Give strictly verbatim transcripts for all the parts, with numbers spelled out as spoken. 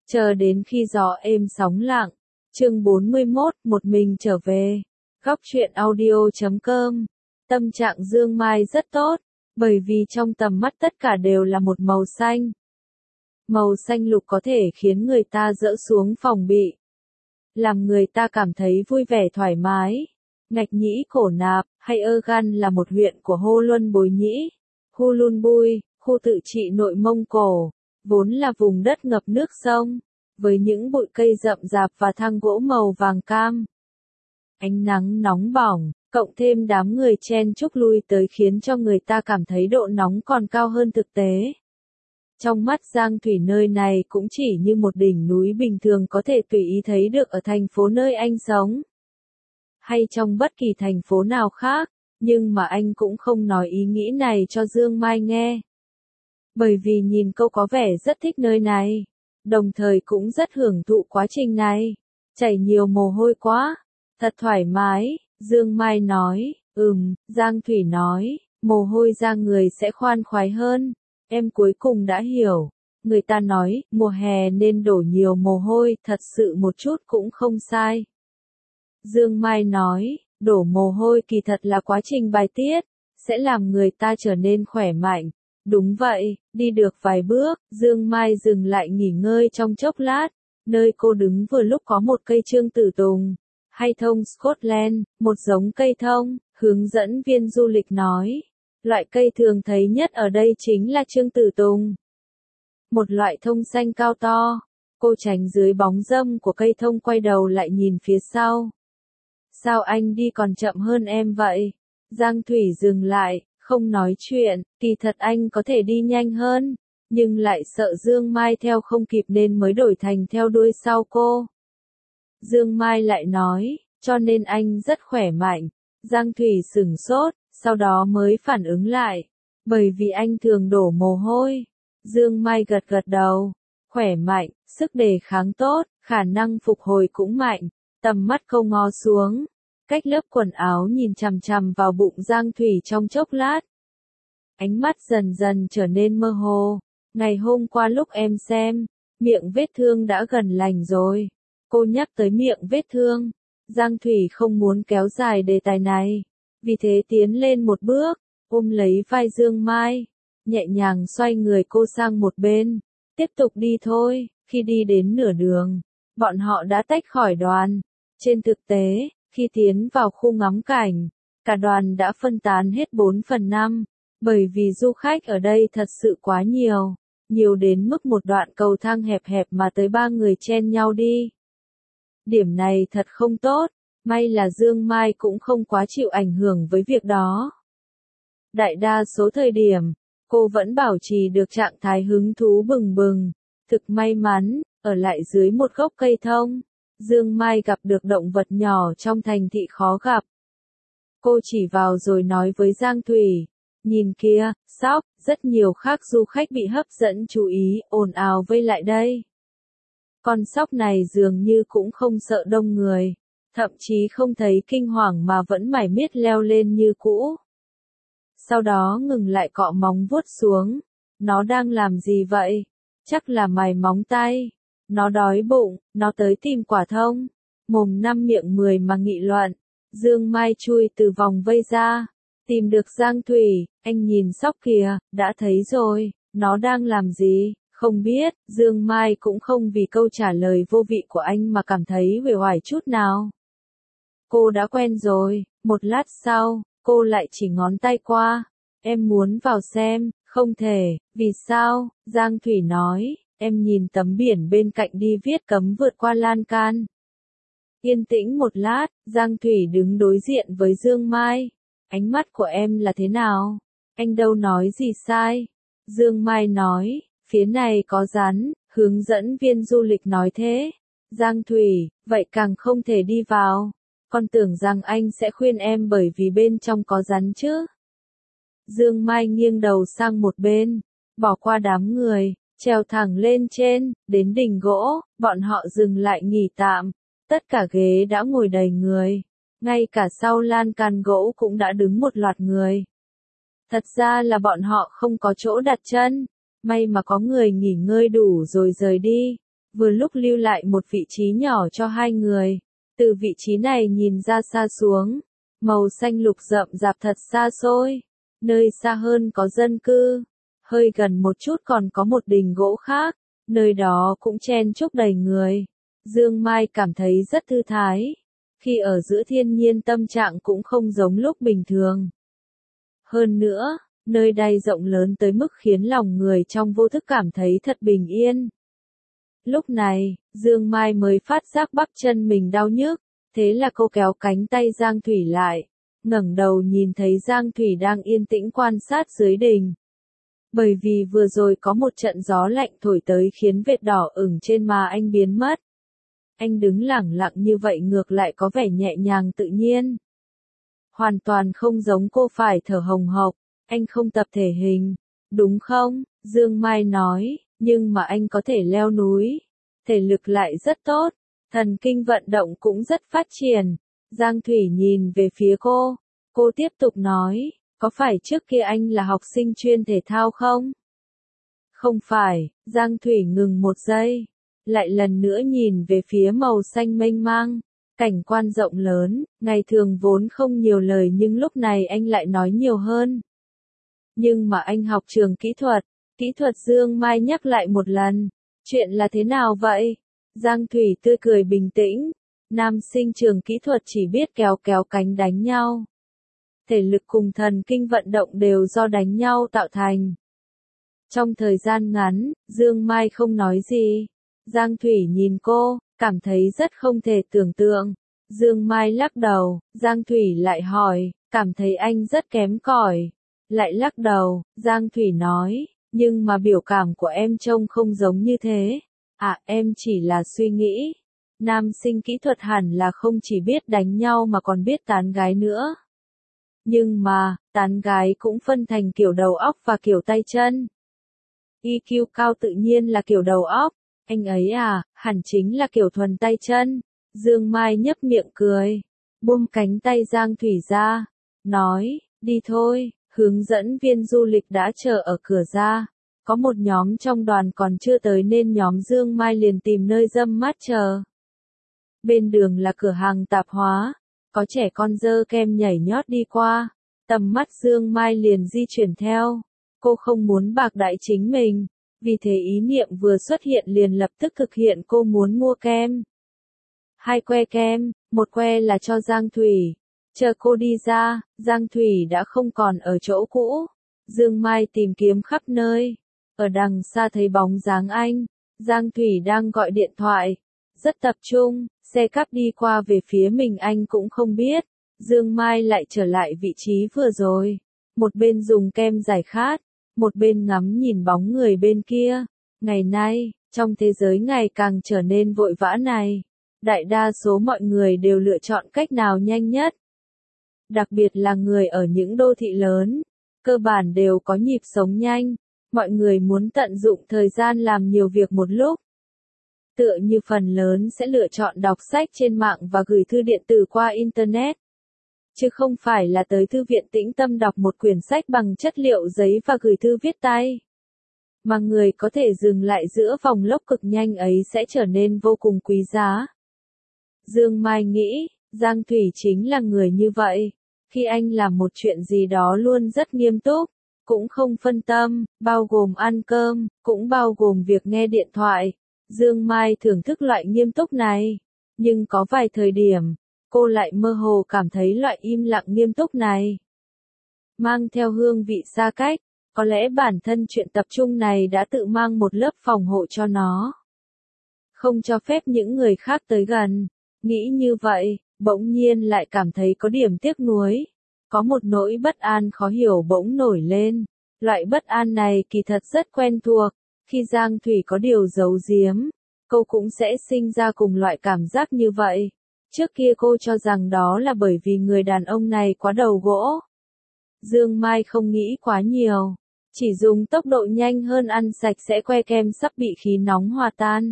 Chờ đến khi gió êm sóng lặng. Chương bốn mươi mốt, một mình trở về. Góc truyện audio chấm com. Tâm trạng Dương Mai rất tốt, bởi vì trong tầm mắt tất cả đều là một màu xanh. Màu xanh lục có thể khiến người ta dỡ xuống phòng bị, làm người ta cảm thấy vui vẻ thoải mái. Ngạch Nhĩ Cổ Nạp, hay Ơ Gan là một huyện của Hô Luân Bối Nhĩ, Hulun Bui, khu tự trị Nội Mông Cổ, vốn là vùng đất ngập nước sông, với những bụi cây rậm rạp và thang gỗ màu vàng cam. Ánh nắng nóng bỏng, cộng thêm đám người chen chúc lui tới khiến cho người ta cảm thấy độ nóng còn cao hơn thực tế. Trong mắt Giang Thủy nơi này cũng chỉ như một đỉnh núi bình thường có thể tùy ý thấy được ở thành phố nơi anh sống, hay trong bất kỳ thành phố nào khác, nhưng mà anh cũng không nói ý nghĩ này cho Dương Mai nghe. Bởi vì nhìn cô có vẻ rất thích nơi này, đồng thời cũng rất hưởng thụ quá trình này. Chảy nhiều mồ hôi quá, thật thoải mái, Dương Mai nói. Ừm, Giang Thủy nói, mồ hôi ra người sẽ khoan khoái hơn. Em cuối cùng đã hiểu. Người ta nói, mùa hè nên đổ nhiều mồ hôi, thật sự một chút cũng không sai. Dương Mai nói, đổ mồ hôi kỳ thật là quá trình bài tiết, sẽ làm người ta trở nên khỏe mạnh. Đúng vậy, đi được vài bước, Dương Mai dừng lại nghỉ ngơi trong chốc lát. Nơi cô đứng vừa lúc có một cây trương tử tùng, hay thông Scotland, một giống cây thông, hướng dẫn viên du lịch nói. Loại cây thường thấy nhất ở đây chính là trương tử tùng. Một loại thông xanh cao to. Cô tránh dưới bóng râm của cây thông quay đầu lại nhìn phía sau. Sao anh đi còn chậm hơn em vậy? Giang Thủy dừng lại, không nói chuyện, kỳ thật anh có thể đi nhanh hơn, nhưng lại sợ Dương Mai theo không kịp nên mới đổi thành theo đuôi sau cô. Dương Mai lại nói, cho nên anh rất khỏe mạnh. Giang Thủy sửng sốt, sau đó mới phản ứng lại, bởi vì anh thường đổ mồ hôi. Dương Mai gật gật đầu, khỏe mạnh, sức đề kháng tốt, khả năng phục hồi cũng mạnh. Tầm mắt cô ngó xuống, cách lớp quần áo nhìn chằm chằm vào bụng Giang Thủy trong chốc lát. Ánh mắt dần dần trở nên mơ hồ. Ngày hôm qua lúc em xem, miệng vết thương đã gần lành rồi. Cô nhắc tới miệng vết thương. Giang Thủy không muốn kéo dài đề tài này, vì thế tiến lên một bước, ôm lấy vai Dương Mai, nhẹ nhàng xoay người cô sang một bên. Tiếp tục đi thôi. Khi đi đến nửa đường, bọn họ đã tách khỏi đoàn. Trên thực tế, khi tiến vào khu ngắm cảnh, cả đoàn đã phân tán hết bốn phần năm, bởi vì du khách ở đây thật sự quá nhiều, nhiều đến mức một đoạn cầu thang hẹp hẹp mà tới ba người chen nhau đi. Điểm này thật không tốt, may là Dương Mai cũng không quá chịu ảnh hưởng với việc đó. Đại đa số thời điểm, cô vẫn bảo trì được trạng thái hứng thú bừng bừng, thực may mắn, ở lại dưới một gốc cây thông. Dương Mai gặp được động vật nhỏ trong thành thị khó gặp. Cô chỉ vào rồi nói với Giang Thủy, nhìn kia, sóc, rất nhiều khác du khách bị hấp dẫn chú ý, ồn ào vây lại đây. Con sóc này dường như cũng không sợ đông người, thậm chí không thấy kinh hoàng mà vẫn mải miết leo lên như cũ. Sau đó ngừng lại cọ móng vuốt xuống. Nó đang làm gì vậy? Chắc là mài móng tay. Nó đói bụng, nó tới tìm quả thông. Mồm năm miệng mười mà nghị luận. Dương Mai chui từ vòng vây ra, tìm được Giang Thủy. Anh nhìn sóc kìa, đã thấy rồi, nó đang làm gì? Không biết. Dương Mai cũng không vì câu trả lời vô vị của anh mà cảm thấy uể oải chút nào. Cô đã quen rồi. Một lát sau, cô lại chỉ ngón tay qua. Em muốn vào xem. Không thể. Vì sao? Giang Thủy nói. Em nhìn tấm biển bên cạnh đi viết cấm vượt qua lan can. Yên tĩnh một lát, Giang Thủy đứng đối diện với Dương Mai. Ánh mắt của em là thế nào? Anh đâu nói gì sai. Dương Mai nói, phía này có rắn, hướng dẫn viên du lịch nói thế. Giang Thủy, vậy càng không thể đi vào. Con tưởng rằng anh sẽ khuyên em bởi vì bên trong có rắn chứ. Dương Mai nghiêng đầu sang một bên, bỏ qua đám người, trèo thẳng lên trên, đến đỉnh gỗ, bọn họ dừng lại nghỉ tạm. Tất cả ghế đã ngồi đầy người, ngay cả sau lan can gỗ cũng đã đứng một loạt người. Thật ra là bọn họ không có chỗ đặt chân, may mà có người nghỉ ngơi đủ rồi rời đi. vừa lúc lưu lại một vị trí nhỏ cho hai người. Từ vị trí này nhìn ra xa xuống, màu xanh lục rậm rạp thật xa xôi, nơi xa hơn có dân cư, hơi gần một chút còn có một đình gỗ khác, nơi đó cũng chen chúc đầy người. Dương Mai cảm thấy rất thư thái, khi ở giữa thiên nhiên tâm trạng cũng không giống lúc bình thường. Hơn nữa, nơi đây rộng lớn tới mức khiến lòng người trong vô thức cảm thấy thật bình yên. Lúc này, Dương Mai mới phát giác bắp chân mình đau nhức, thế là cô kéo cánh tay Giang Thủy lại, ngẩng đầu nhìn thấy Giang Thủy đang yên tĩnh quan sát dưới đình. Bởi vì vừa rồi có một trận gió lạnh thổi tới khiến vệt đỏ ửng trên má anh biến mất. Anh đứng lẳng lặng như vậy ngược lại có vẻ nhẹ nhàng tự nhiên. Hoàn toàn không giống cô phải thở hồng hộc, anh không tập thể hình, đúng không? Dương Mai nói, nhưng mà anh có thể leo núi, thể lực lại rất tốt, thần kinh vận động cũng rất phát triển. Giang Thủy nhìn về phía cô, cô tiếp tục nói, có phải trước kia anh là học sinh chuyên thể thao không? Không phải, Giang Thủy ngừng một giây, lại lần nữa nhìn về phía màu xanh mênh mang, cảnh quan rộng lớn, ngày thường vốn không nhiều lời nhưng lúc này anh lại nói nhiều hơn. Nhưng mà anh học trường kỹ thuật, kỹ thuật Dương Mai nhắc lại một lần, chuyện là thế nào vậy? Giang Thủy tươi cười bình tĩnh, nam sinh trường kỹ thuật chỉ biết kéo kéo cánh đánh nhau. Thể lực cùng thần kinh vận động đều do đánh nhau tạo thành. Trong thời gian ngắn, Dương Mai không nói gì. Giang Thủy nhìn cô, cảm thấy rất không thể tưởng tượng. Dương Mai lắc đầu, Giang Thủy lại hỏi, cảm thấy anh rất kém cỏi. Lại lắc đầu, Giang Thủy nói, nhưng mà biểu cảm của em trông không giống như thế. À, em chỉ là suy nghĩ. Nam sinh kỹ thuật hẳn là không chỉ biết đánh nhau mà còn biết tán gái nữa. Nhưng mà, tán gái cũng phân thành kiểu đầu óc và kiểu tay chân. i kiu cao tự nhiên là kiểu đầu óc, anh ấy à, hẳn chính là kiểu thuần tay chân. Dương Mai nhấp miệng cười, buông cánh tay Giang Thủy ra, nói, đi thôi, hướng dẫn viên du lịch đã chờ ở cửa ra. Có một nhóm trong đoàn còn chưa tới nên nhóm Dương Mai liền tìm nơi râm mát chờ. Bên đường là cửa hàng tạp hóa, có trẻ con dơ kem nhảy nhót đi qua, tầm mắt Dương Mai liền di chuyển theo. Cô không muốn bạc đãi chính mình, vì thế ý niệm vừa xuất hiện liền lập tức thực hiện, cô muốn mua kem. Hai que kem, một que là cho Giang Thủy. Chờ cô đi ra, Giang Thủy đã không còn ở chỗ cũ. Dương Mai tìm kiếm khắp nơi. Ở đằng xa thấy bóng dáng anh. Giang Thủy đang gọi điện thoại. Rất tập trung, xe cắp đi qua về phía mình anh cũng không biết. Dương Mai lại trở lại vị trí vừa rồi. Một bên dùng kem giải khát, một bên ngắm nhìn bóng người bên kia. Ngày nay, trong thế giới ngày càng trở nên vội vã này, đại đa số mọi người đều lựa chọn cách nào nhanh nhất. Đặc biệt là người ở những đô thị lớn, cơ bản đều có nhịp sống nhanh, mọi người muốn tận dụng thời gian làm nhiều việc một lúc. Tựa như phần lớn sẽ lựa chọn đọc sách trên mạng và gửi thư điện tử qua Internet. Chứ không phải là tới thư viện tĩnh tâm đọc một quyển sách bằng chất liệu giấy và gửi thư viết tay. Mà người có thể dừng lại giữa vòng lốc cực nhanh ấy sẽ trở nên vô cùng quý giá. Dương Mai nghĩ, Giang Thủy chính là người như vậy. Khi anh làm một chuyện gì đó luôn rất nghiêm túc, cũng không phân tâm, bao gồm ăn cơm, cũng bao gồm việc nghe điện thoại. Dương Mai thưởng thức loại nghiêm túc này. Nhưng có vài thời điểm, cô lại mơ hồ cảm thấy loại im lặng nghiêm túc này mang theo hương vị xa cách. Có lẽ bản thân chuyện tập trung này đã tự mang một lớp phòng hộ cho nó, không cho phép những người khác tới gần. Nghĩ như vậy, bỗng nhiên lại cảm thấy có điểm tiếc nuối. Có một nỗi bất an khó hiểu bỗng nổi lên. Loại bất an này kỳ thật rất quen thuộc. Khi Giang Thủy có điều giấu giếm, cô cũng sẽ sinh ra cùng loại cảm giác như vậy. Trước kia cô cho rằng đó là bởi vì người đàn ông này quá đầu gỗ. Dương Mai không nghĩ quá nhiều, chỉ dùng tốc độ nhanh hơn ăn sạch sẽ que kem sắp bị khí nóng hòa tan.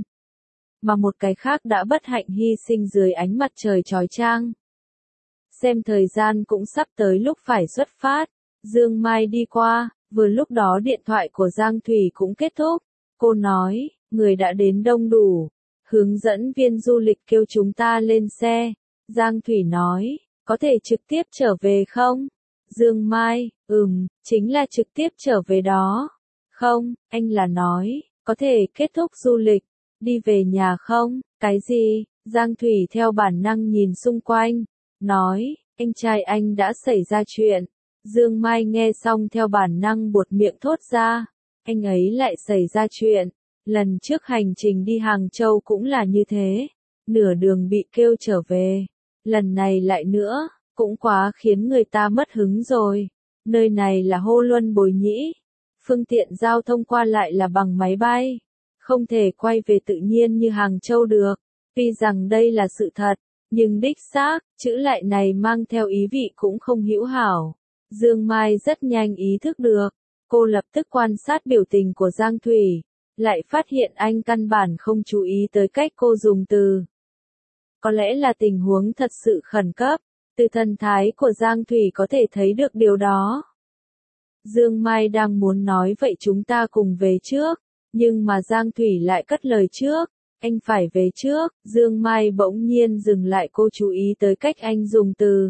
Mà một cái khác đã bất hạnh hy sinh dưới ánh mặt trời chói chang. Xem thời gian cũng sắp tới lúc phải xuất phát, Dương Mai đi qua, vừa lúc đó điện thoại của Giang Thủy cũng kết thúc. Cô nói, người đã đến đông đủ. Hướng dẫn viên du lịch kêu chúng ta lên xe. Giang Thủy nói, có thể trực tiếp trở về không? Dương Mai, ừm, chính là trực tiếp trở về đó. Không, anh là nói, có thể kết thúc du lịch, đi về nhà không? Cái gì? Giang Thủy theo bản năng nhìn xung quanh, nói, anh trai anh đã xảy ra chuyện. Dương Mai nghe xong theo bản năng buột miệng thốt ra, anh ấy lại xảy ra chuyện. Lần trước hành trình đi Hàng Châu cũng là như thế, nửa đường bị kêu trở về. Lần này lại nữa, cũng quá khiến người ta mất hứng rồi. Nơi này là Hô Luân Bồi Nhĩ, phương tiện giao thông qua lại là bằng máy bay, không thể quay về tự nhiên như Hàng Châu được. Tuy rằng đây là sự thật, nhưng đích xác, chữ lại này mang theo ý vị cũng không hữu hảo. Dương Mai rất nhanh ý thức được, cô lập tức quan sát biểu tình của Giang Thủy, lại phát hiện anh căn bản không chú ý tới cách cô dùng từ. Có lẽ là tình huống thật sự khẩn cấp, từ thần thái của Giang Thủy có thể thấy được điều đó. Dương Mai đang muốn nói vậy chúng ta cùng về trước, nhưng mà Giang Thủy lại cất lời trước, anh phải về trước. Dương Mai bỗng nhiên dừng lại, cô chú ý tới cách anh dùng từ.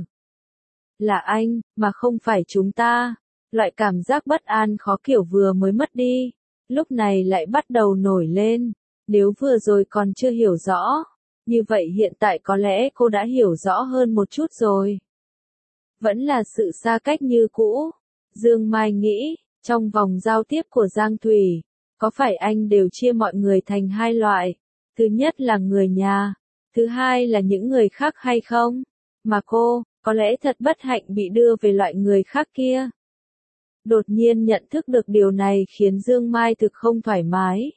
Là anh, mà không phải chúng ta. Loại cảm giác bất an khó kiểu vừa mới mất đi, lúc này lại bắt đầu nổi lên. Nếu vừa rồi còn chưa hiểu rõ, như vậy hiện tại có lẽ cô đã hiểu rõ hơn một chút rồi. Vẫn là sự xa cách như cũ. Dương Mai nghĩ, trong vòng giao tiếp của Giang Thủy, có phải anh đều chia mọi người thành hai loại? Thứ nhất là người nhà, thứ hai là những người khác hay không? Mà cô, có lẽ thật bất hạnh bị đưa về loại người khác kia. Đột nhiên nhận thức được điều này khiến Dương Mai thực không thoải mái.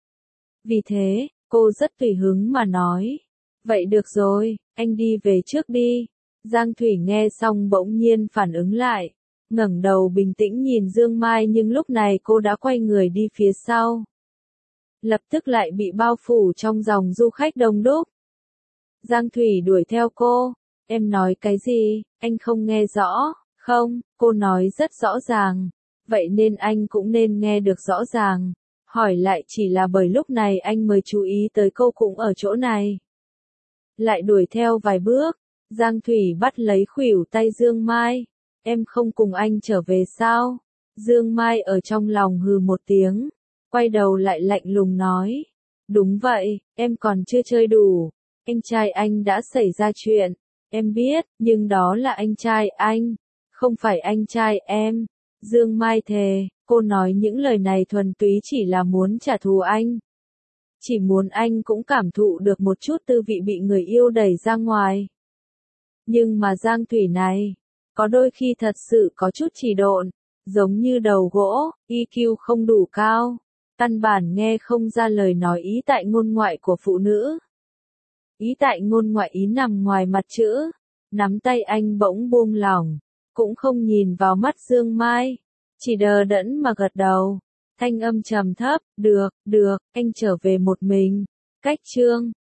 Vì thế, cô rất tùy hứng mà nói. Vậy được rồi, anh đi về trước đi. Giang Thủy nghe xong bỗng nhiên phản ứng lại, ngẩng đầu bình tĩnh nhìn Dương Mai nhưng lúc này cô đã quay người đi phía sau. Lập tức lại bị bao phủ trong dòng du khách đông đúc. Giang Thủy đuổi theo cô. Em nói cái gì, anh không nghe rõ, không, cô nói rất rõ ràng. Vậy nên anh cũng nên nghe được rõ ràng. Hỏi lại chỉ là bởi lúc này anh mới chú ý tới cô cũng ở chỗ này. Lại đuổi theo vài bước, Giang Thủy bắt lấy khuỷu tay Dương Mai. Em không cùng anh trở về sao? Dương Mai ở trong lòng hừ một tiếng, quay đầu lại lạnh lùng nói. Đúng vậy, em còn chưa chơi đủ. Anh trai anh đã xảy ra chuyện. Em biết, nhưng đó là anh trai anh, không phải anh trai em. Dương Mai thề, cô nói những lời này thuần túy chỉ là muốn trả thù anh. Chỉ muốn anh cũng cảm thụ được một chút tư vị bị người yêu đẩy ra ngoài. Nhưng mà Giang Thủy này, có đôi khi thật sự có chút trì độn, giống như đầu gỗ, i kiu không đủ cao, căn bản nghe không ra lời nói ý tại ngôn ngoại của phụ nữ. Ý tại ngôn ngoại ý nằm ngoài mặt chữ. Nắm tay anh bỗng buông lỏng, cũng không nhìn vào mắt Dương Mai, chỉ đờ đẫn mà gật đầu. Thanh âm trầm thấp, được, được, anh trở về một mình. Cách chương